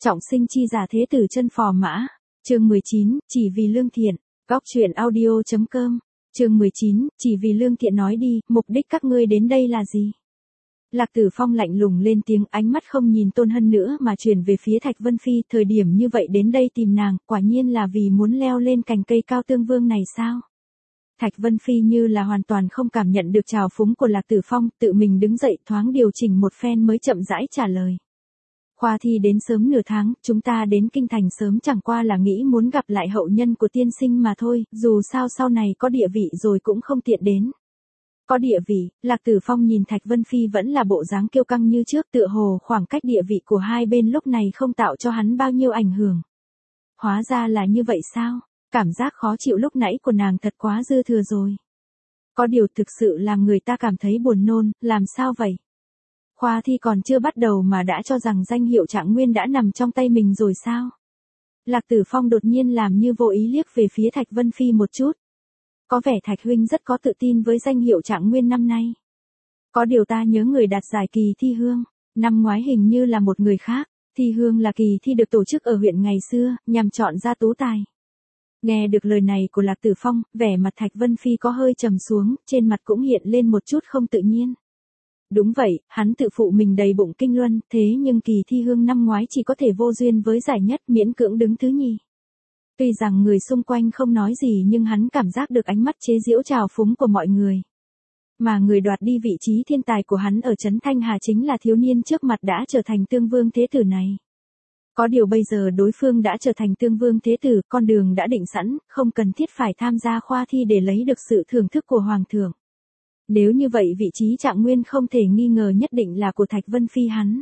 Trọng sinh chi giả thế tử chân phò mã. Chương 19, chỉ vì lương thiện. Góc truyện audio.com. Chương 19, chỉ vì lương thiện nói đi, mục đích các ngươi đến đây là gì? Lạc Tử Phong lạnh lùng lên tiếng, ánh mắt không nhìn Tôn Hân nữa mà chuyển về phía Thạch Vân Phi, thời điểm như vậy đến đây tìm nàng, quả nhiên là vì muốn leo lên cành cây cao tương vương này sao? Thạch Vân Phi như là hoàn toàn không cảm nhận được trào phúng của Lạc Tử Phong, tự mình đứng dậy thoáng điều chỉnh một phen mới chậm rãi trả lời. Khoa thi đến sớm nửa tháng, chúng ta đến kinh thành sớm chẳng qua là nghĩ muốn gặp lại hậu nhân của tiên sinh mà thôi, dù sao sau này có địa vị rồi cũng không tiện đến. Có địa vị, Lạc Tử Phong nhìn Thạch Vân Phi vẫn là bộ dáng kiêu căng như trước, tựa hồ khoảng cách địa vị của hai bên lúc này không tạo cho hắn bao nhiêu ảnh hưởng. Hóa ra là như vậy sao? Cảm giác khó chịu lúc nãy của nàng thật quá dư thừa rồi. Có điều thực sự làm người ta cảm thấy buồn nôn, làm sao vậy? Khoa thi còn chưa bắt đầu mà đã cho rằng danh hiệu Trạng Nguyên đã nằm trong tay mình rồi sao? Lạc Tử Phong đột nhiên làm như vô ý liếc về phía Thạch Vân Phi một chút. Có vẻ Thạch huynh rất có tự tin với danh hiệu Trạng Nguyên năm nay. Có điều ta nhớ người đạt giải Kỳ Thi Hương, năm ngoái hình như là một người khác. Thi Hương là kỳ thi được tổ chức ở huyện ngày xưa, nhằm chọn ra tú tài. Nghe được lời này của Lạc Tử Phong, vẻ mặt Thạch Vân Phi có hơi trầm xuống, trên mặt cũng hiện lên một chút không tự nhiên. Đúng vậy, hắn tự phụ mình đầy bụng kinh luân, thế nhưng Kỳ Thi Hương năm ngoái chỉ có thể vô duyên với giải nhất, miễn cưỡng đứng thứ nhì. Tuy rằng người xung quanh không nói gì nhưng hắn cảm giác được ánh mắt chế giễu trào phúng của mọi người. Mà người đoạt đi vị trí thiên tài của hắn ở Trấn Thanh Hà chính là thiếu niên trước mặt đã trở thành tương vương thế tử này. Có điều bây giờ đối phương đã trở thành tương vương thế tử, con đường đã định sẵn, không cần thiết phải tham gia khoa thi để lấy được sự thưởng thức của Hoàng thượng. Nếu như vậy vị trí Trạng Nguyên không thể nghi ngờ nhất định là của Thạch Vân Phi hắn.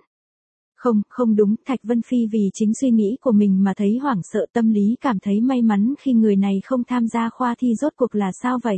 Không đúng, Thạch Vân Phi vì chính suy nghĩ của mình mà thấy hoảng sợ, tâm lý cảm thấy may mắn khi người này không tham gia khoa thi. Rốt cuộc là sao vậy?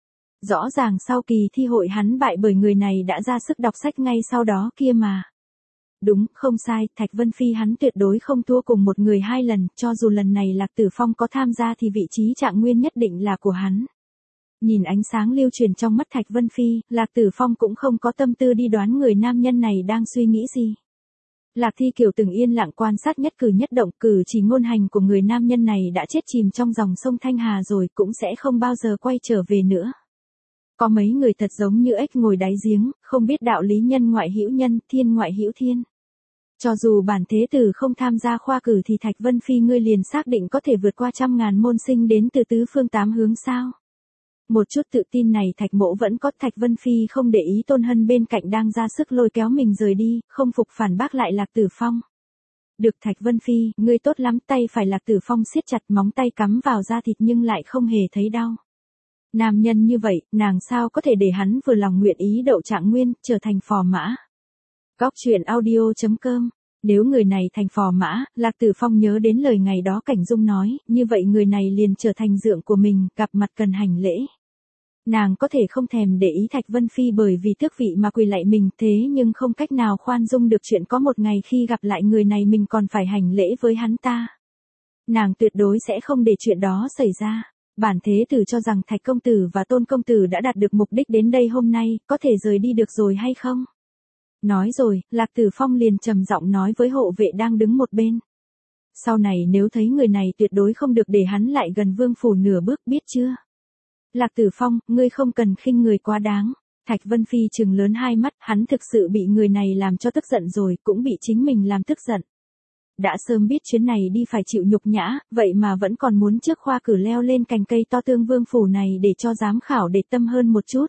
Rõ ràng sau kỳ thi hội hắn bại bởi người này đã ra sức đọc sách ngay sau đó kia mà. Đúng, không sai, Thạch Vân Phi hắn tuyệt đối không thua cùng một người hai lần, cho dù lần này Lạc Tử Phong có tham gia thì vị trí Trạng Nguyên nhất định là của hắn. Nhìn ánh sáng lưu truyền trong mắt Thạch Vân Phi, Lạc Tử Phong cũng không có tâm tư đi đoán người nam nhân này đang suy nghĩ gì. Lạc Thi Kiều từng yên lặng quan sát nhất cử nhất động, cử chỉ ngôn hành của người nam nhân này đã chết chìm trong dòng sông Thanh Hà rồi, cũng sẽ không bao giờ quay trở về nữa. Có mấy người thật giống như ếch ngồi đáy giếng, không biết đạo lý nhân ngoại hữu nhân, thiên ngoại hữu thiên. Cho dù bản thế tử không tham gia khoa cử thì Thạch Vân Phi ngươi liền xác định có thể vượt qua 100.000 môn sinh đến từ tứ phương tám hướng sao? Một chút tự tin này Thạch Mỗ vẫn có. Thạch Vân Phi không để ý Tôn Hân bên cạnh đang ra sức lôi kéo mình rời đi, không phục phản bác lại Lạc Tử Phong. Được Thạch Vân Phi, ngươi tốt lắm. Tay phải Lạc Tử Phong siết chặt, móng tay cắm vào da thịt nhưng lại không hề thấy đau. Nam nhân như vậy, nàng sao có thể để hắn vừa lòng nguyện ý đậu Trạng Nguyên, trở thành phò mã. Góc truyện audio.com. Nếu người này thành phò mã, Lạc Tử Phong nhớ đến lời ngày đó Cảnh Dung nói, như vậy người này liền trở thành dượng của mình, gặp mặt cần hành lễ. Nàng có thể không thèm để ý Thạch Vân Phi bởi vì tước vị mà quỳ lạy mình, thế nhưng không cách nào khoan dung được chuyện có một ngày khi gặp lại người này mình còn phải hành lễ với hắn ta. Nàng tuyệt đối sẽ không để chuyện đó xảy ra. Bản thế tử cho rằng Thạch công tử và Tôn công tử đã đạt được mục đích đến đây hôm nay, có thể rời đi được rồi hay không? Nói rồi, Lạc Tử Phong liền trầm giọng nói với hộ vệ đang đứng một bên. Sau này nếu thấy người này tuyệt đối không được để hắn lại gần vương phủ nửa bước, biết chưa? Lạc Tử Phong, ngươi không cần khinh người quá đáng. Thạch Vân Phi trừng lớn hai mắt, hắn thực sự bị người này làm cho tức giận rồi, cũng bị chính mình làm tức giận. Đã sớm biết chuyến này đi phải chịu nhục nhã, vậy mà vẫn còn muốn trước khoa cử leo lên cành cây to tương vương phủ này để cho giám khảo để tâm hơn một chút.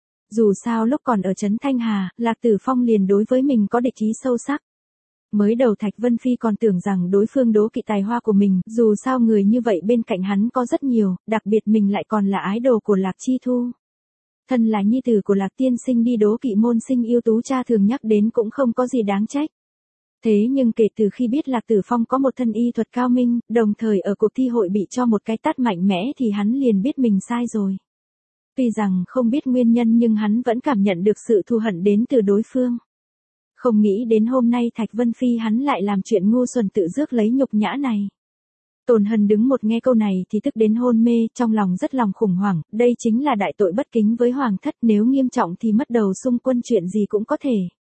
Dù sao lúc còn ở Trấn Thanh Hà, Lạc Tử Phong liền đối với mình có địch ý sâu sắc. Mới đầu Thạch Vân Phi còn tưởng rằng đối phương đố kỵ tài hoa của mình, dù sao người như vậy bên cạnh hắn có rất nhiều, đặc biệt mình lại còn là ái đồ của Lạc Chi Thu. Thân là nhi tử của Lạc tiên sinh đi đố kỵ môn sinh ưu tú cha thường nhắc đến cũng không có gì đáng trách. Thế nhưng kể từ khi biết Lạc Tử Phong có một thân y thuật cao minh, đồng thời ở cuộc thi hội bị cho một cái tát mạnh mẽ thì hắn liền biết mình sai rồi. Tuy rằng không biết nguyên nhân nhưng hắn vẫn cảm nhận được sự thù hận đến từ đối phương. Không nghĩ đến hôm nay Thạch Vân Phi hắn lại làm chuyện ngu xuẩn tự rước lấy nhục nhã này. Tôn Hân đứng một nghe câu này thì tức đến hôn mê, trong lòng rất lòng khủng hoảng, đây chính là đại tội bất kính với hoàng thất, nếu nghiêm trọng thì mất đầu xung quân chuyện gì cũng có thể.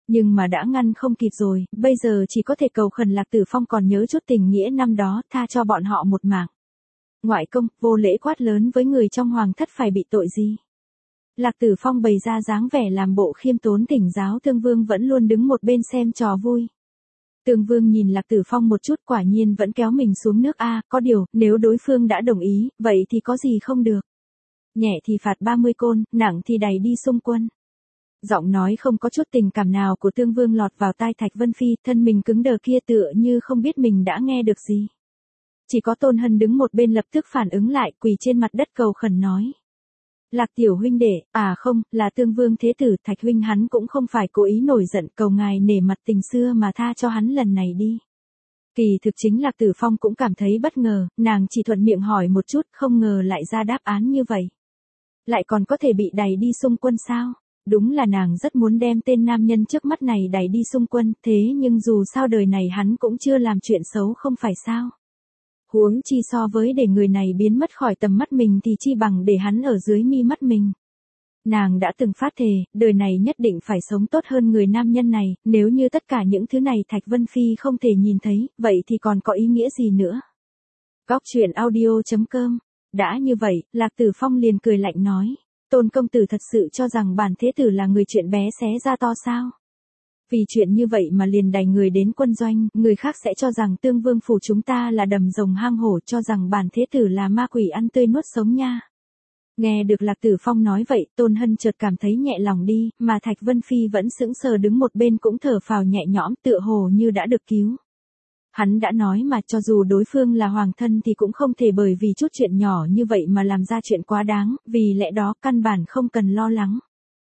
Nhưng mà đã ngăn không kịp rồi, bây giờ chỉ có thể cầu khẩn Lạc Tử Phong còn nhớ chút tình nghĩa năm đó, tha cho bọn họ một mạng. Ngoại công, vô lễ quát lớn với người trong hoàng thất phải bị tội gì? Lạc Tử Phong bày ra dáng vẻ làm bộ khiêm tốn thỉnh giáo Tương Vương vẫn luôn đứng một bên xem trò vui. Tương Vương nhìn Lạc Tử Phong một chút quả nhiên vẫn kéo mình xuống nước có điều, nếu đối phương đã đồng ý, vậy thì có gì không được. Nhẹ thì phạt 30 côn, nặng thì đày đi xung quân. Giọng nói không có chút tình cảm nào của Tương Vương lọt vào tai Thạch Vân Phi, thân mình cứng đờ kia tựa như không biết mình đã nghe được gì. Chỉ có Tôn Hân đứng một bên lập tức phản ứng lại, quỳ trên mặt đất cầu khẩn nói. Lạc tiểu huynh đệ, không, là Tương Vương thế tử, Thạch huynh hắn cũng không phải cố ý nổi giận, cầu ngài nể mặt tình xưa mà tha cho hắn lần này đi. Kỳ thực chính Lạc Tử Phong cũng cảm thấy bất ngờ, nàng chỉ thuận miệng hỏi một chút, không ngờ lại ra đáp án như vậy. Lại còn có thể bị đày đi xung quân sao? Đúng là nàng rất muốn đem tên nam nhân trước mắt này đẩy đi xung quân, thế nhưng dù sao đời này hắn cũng chưa làm chuyện xấu không phải sao. Huống chi so với để người này biến mất khỏi tầm mắt mình thì chi bằng để hắn ở dưới mi mắt mình. Nàng đã từng phát thề, đời này nhất định phải sống tốt hơn người nam nhân này, nếu như tất cả những thứ này Thạch Vân Phi không thể nhìn thấy, vậy thì còn có ý nghĩa gì nữa. Góc truyện audio.com. Đã như vậy, Lạc Tử Phong liền cười lạnh nói. Tôn công tử thật sự cho rằng bản thế tử là người chuyện bé xé ra to sao? Vì chuyện như vậy mà liền đày người đến quân doanh, người khác sẽ cho rằng Tương Vương phủ chúng ta là đầm rồng hang hổ, cho rằng bản thế tử là ma quỷ ăn tươi nuốt sống nha. Nghe được Lạc Tử Phong nói vậy, Tôn Hân chợt cảm thấy nhẹ lòng đi, mà Thạch Vân Phi vẫn sững sờ đứng một bên cũng thở phào nhẹ nhõm, tựa hồ như đã được cứu. Hắn đã nói mà cho dù đối phương là hoàng thân thì cũng không thể bởi vì chút chuyện nhỏ như vậy mà làm ra chuyện quá đáng, vì lẽ đó căn bản không cần lo lắng.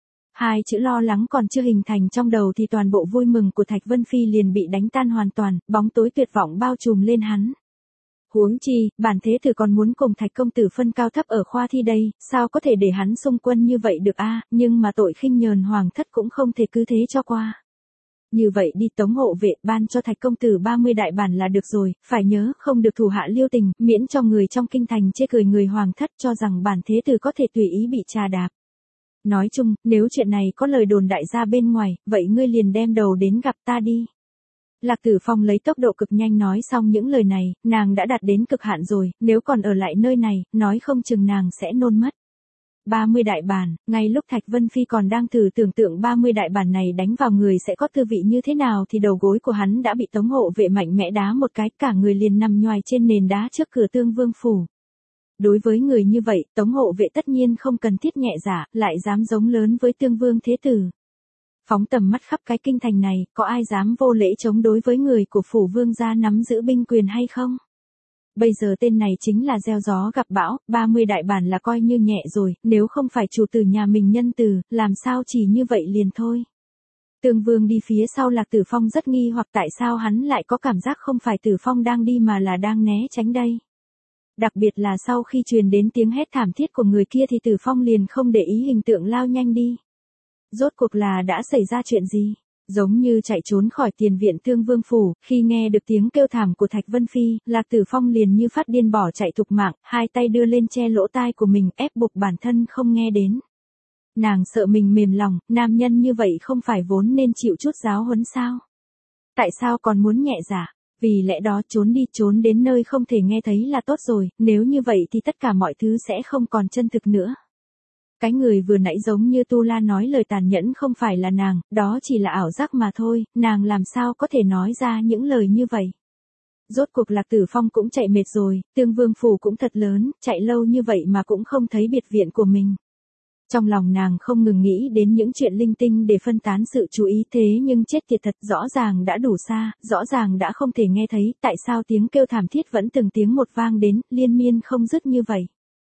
Hai chữ lo lắng còn chưa hình thành trong đầu thì toàn bộ vui mừng của Thạch Vân Phi liền bị đánh tan hoàn toàn, bóng tối tuyệt vọng bao trùm lên hắn. Huống chi, bản thế tử còn muốn cùng Thạch công tử phân cao thấp ở khoa thi đây, sao có thể để hắn xung quân như vậy được nhưng mà tội khinh nhờn hoàng thất cũng không thể cứ thế cho qua. Như vậy đi tống hộ vệ ban cho Thạch công tử 30 đại bản là được rồi, phải nhớ không được thủ hạ liêu tình, miễn cho người trong kinh thành chê cười người hoàng thất cho rằng bản thế tử có thể tùy ý bị trà đạp. Nói chung, nếu chuyện này có lời đồn đại ra bên ngoài, vậy ngươi liền đem đầu đến gặp ta đi. Lạc Tử Phong lấy tốc độ cực nhanh nói xong những lời này, nàng đã đạt đến cực hạn rồi, nếu còn ở lại nơi này, nói không chừng nàng sẽ nôn mất. 30 đại bản, ngay lúc Thạch Vân Phi còn đang thử tưởng tượng 30 đại bản này đánh vào người sẽ có tư vị như thế nào thì đầu gối của hắn đã bị tống hộ vệ mạnh mẽ đá một cái, cả người liền nằm nhoài trên nền đá trước cửa Tương Vương phủ. Đối với người như vậy, tống hộ vệ tất nhiên không cần thiết nhẹ dạ, lại dám giống lớn với Tương Vương thế tử. Phóng tầm mắt khắp cái kinh thành này, có ai dám vô lễ chống đối với người của phủ vương gia nắm giữ binh quyền hay không? Bây giờ tên này chính là gieo gió gặp bão, 30 đại bản là coi như nhẹ rồi, nếu không phải chủ tử nhà mình nhân từ, làm sao chỉ như vậy liền thôi. Tương Vương đi phía sau Lạc Tử Phong rất nghi hoặc tại sao hắn lại có cảm giác không phải Tử Phong đang đi mà là đang né tránh đây. Đặc biệt là sau khi truyền đến tiếng hét thảm thiết của người kia thì Tử Phong liền không để ý hình tượng lao nhanh đi. Rốt cuộc là đã xảy ra chuyện gì? Giống như chạy trốn khỏi tiền viện Tương Vương phủ, khi nghe được tiếng kêu thảm của Thạch Vân Phi, Lạc Tử Phong liền như phát điên bỏ chạy thục mạng, hai tay đưa lên che lỗ tai của mình ép buộc bản thân không nghe đến. Nàng sợ mình mềm lòng, nam nhân như vậy không phải vốn nên chịu chút giáo huấn sao? Tại sao còn muốn nhẹ dạ? Vì lẽ đó trốn đến nơi không thể nghe thấy là tốt rồi, nếu như vậy thì tất cả mọi thứ sẽ không còn chân thực nữa. Cái người vừa nãy giống như Tu La nói lời tàn nhẫn không phải là nàng, đó chỉ là ảo giác mà thôi, nàng làm sao có thể nói ra những lời như vậy. Rốt cuộc Lạc Tử Phong cũng chạy mệt rồi, Tương Vương phủ cũng thật lớn, chạy lâu như vậy mà cũng không thấy biệt viện của mình. Trong lòng nàng không ngừng nghĩ đến những chuyện linh tinh để phân tán sự chú ý thế nhưng chết tiệt thật rõ ràng đã đủ xa, rõ ràng đã không thể nghe thấy, tại sao tiếng kêu thảm thiết vẫn từng tiếng một vang đến, liên miên không dứt như vậy.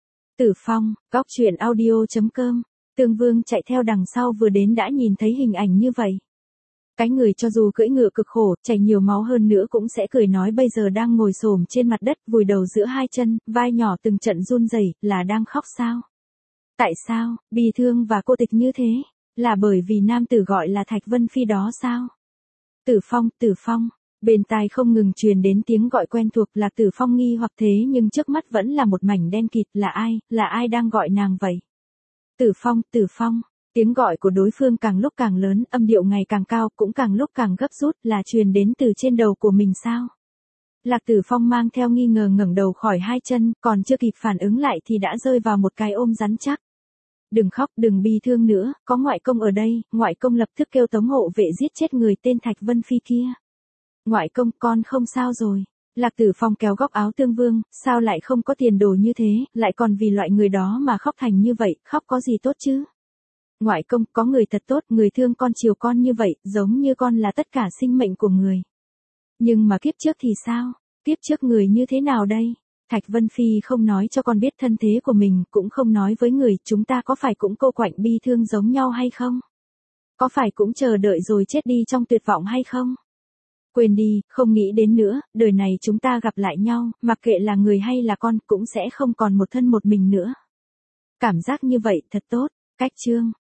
Tử Phong, góc truyện audio.com, Tương Vương chạy theo đằng sau vừa đến đã nhìn thấy hình ảnh như vậy. Cái người cho dù cưỡi ngựa cực khổ, chảy nhiều máu hơn nữa cũng sẽ cười nói bây giờ đang ngồi xổm trên mặt đất, vùi đầu giữa hai chân, vai nhỏ từng trận run rẩy, là đang khóc sao? Tại sao, bi thương và cô tịch như thế? Là bởi vì nam tử gọi là Thạch Vân Phi đó sao? Tử Phong. Bên tai không ngừng truyền đến tiếng gọi quen thuộc Lạc Tử Phong nghi hoặc thế nhưng trước mắt vẫn là một mảnh đen kịt, là ai đang gọi nàng vậy? Tử Phong, Tiếng gọi của đối phương càng lúc càng lớn, âm điệu ngày càng cao, cũng càng lúc càng gấp rút, là truyền đến từ trên đầu của mình sao? Lạc Tử Phong mang theo nghi ngờ ngẩng đầu khỏi hai chân, còn chưa kịp phản ứng lại thì đã rơi vào một cái ôm rắn chắc. Đừng khóc, đừng bi thương nữa, có ngoại công ở đây. Ngoại công lập tức kêu tống hộ vệ giết chết người tên Thạch Vân Phi kia. Ngoại công, con không sao rồi. Lạc Tử Phong kéo góc áo Tương Vương, sao lại không có tiền đồ như thế, lại còn vì loại người đó mà khóc thành như vậy, khóc có gì tốt chứ? Ngoại công, có người thật tốt, người thương con chiều con như vậy, giống như con là tất cả sinh mệnh của người. Nhưng mà kiếp trước thì sao? Kiếp trước người như thế nào đây? Thạch Vân Phi không nói cho con biết thân thế của mình, cũng không nói với người, chúng ta có phải cũng cô quạnh bi thương giống nhau hay không? Có phải cũng chờ đợi rồi chết đi trong tuyệt vọng hay không? Quên đi, không nghĩ đến nữa, đời này chúng ta gặp lại nhau, mặc kệ là người hay là con, cũng sẽ không còn một thân một mình nữa. Cảm giác như vậy thật tốt. Cách chương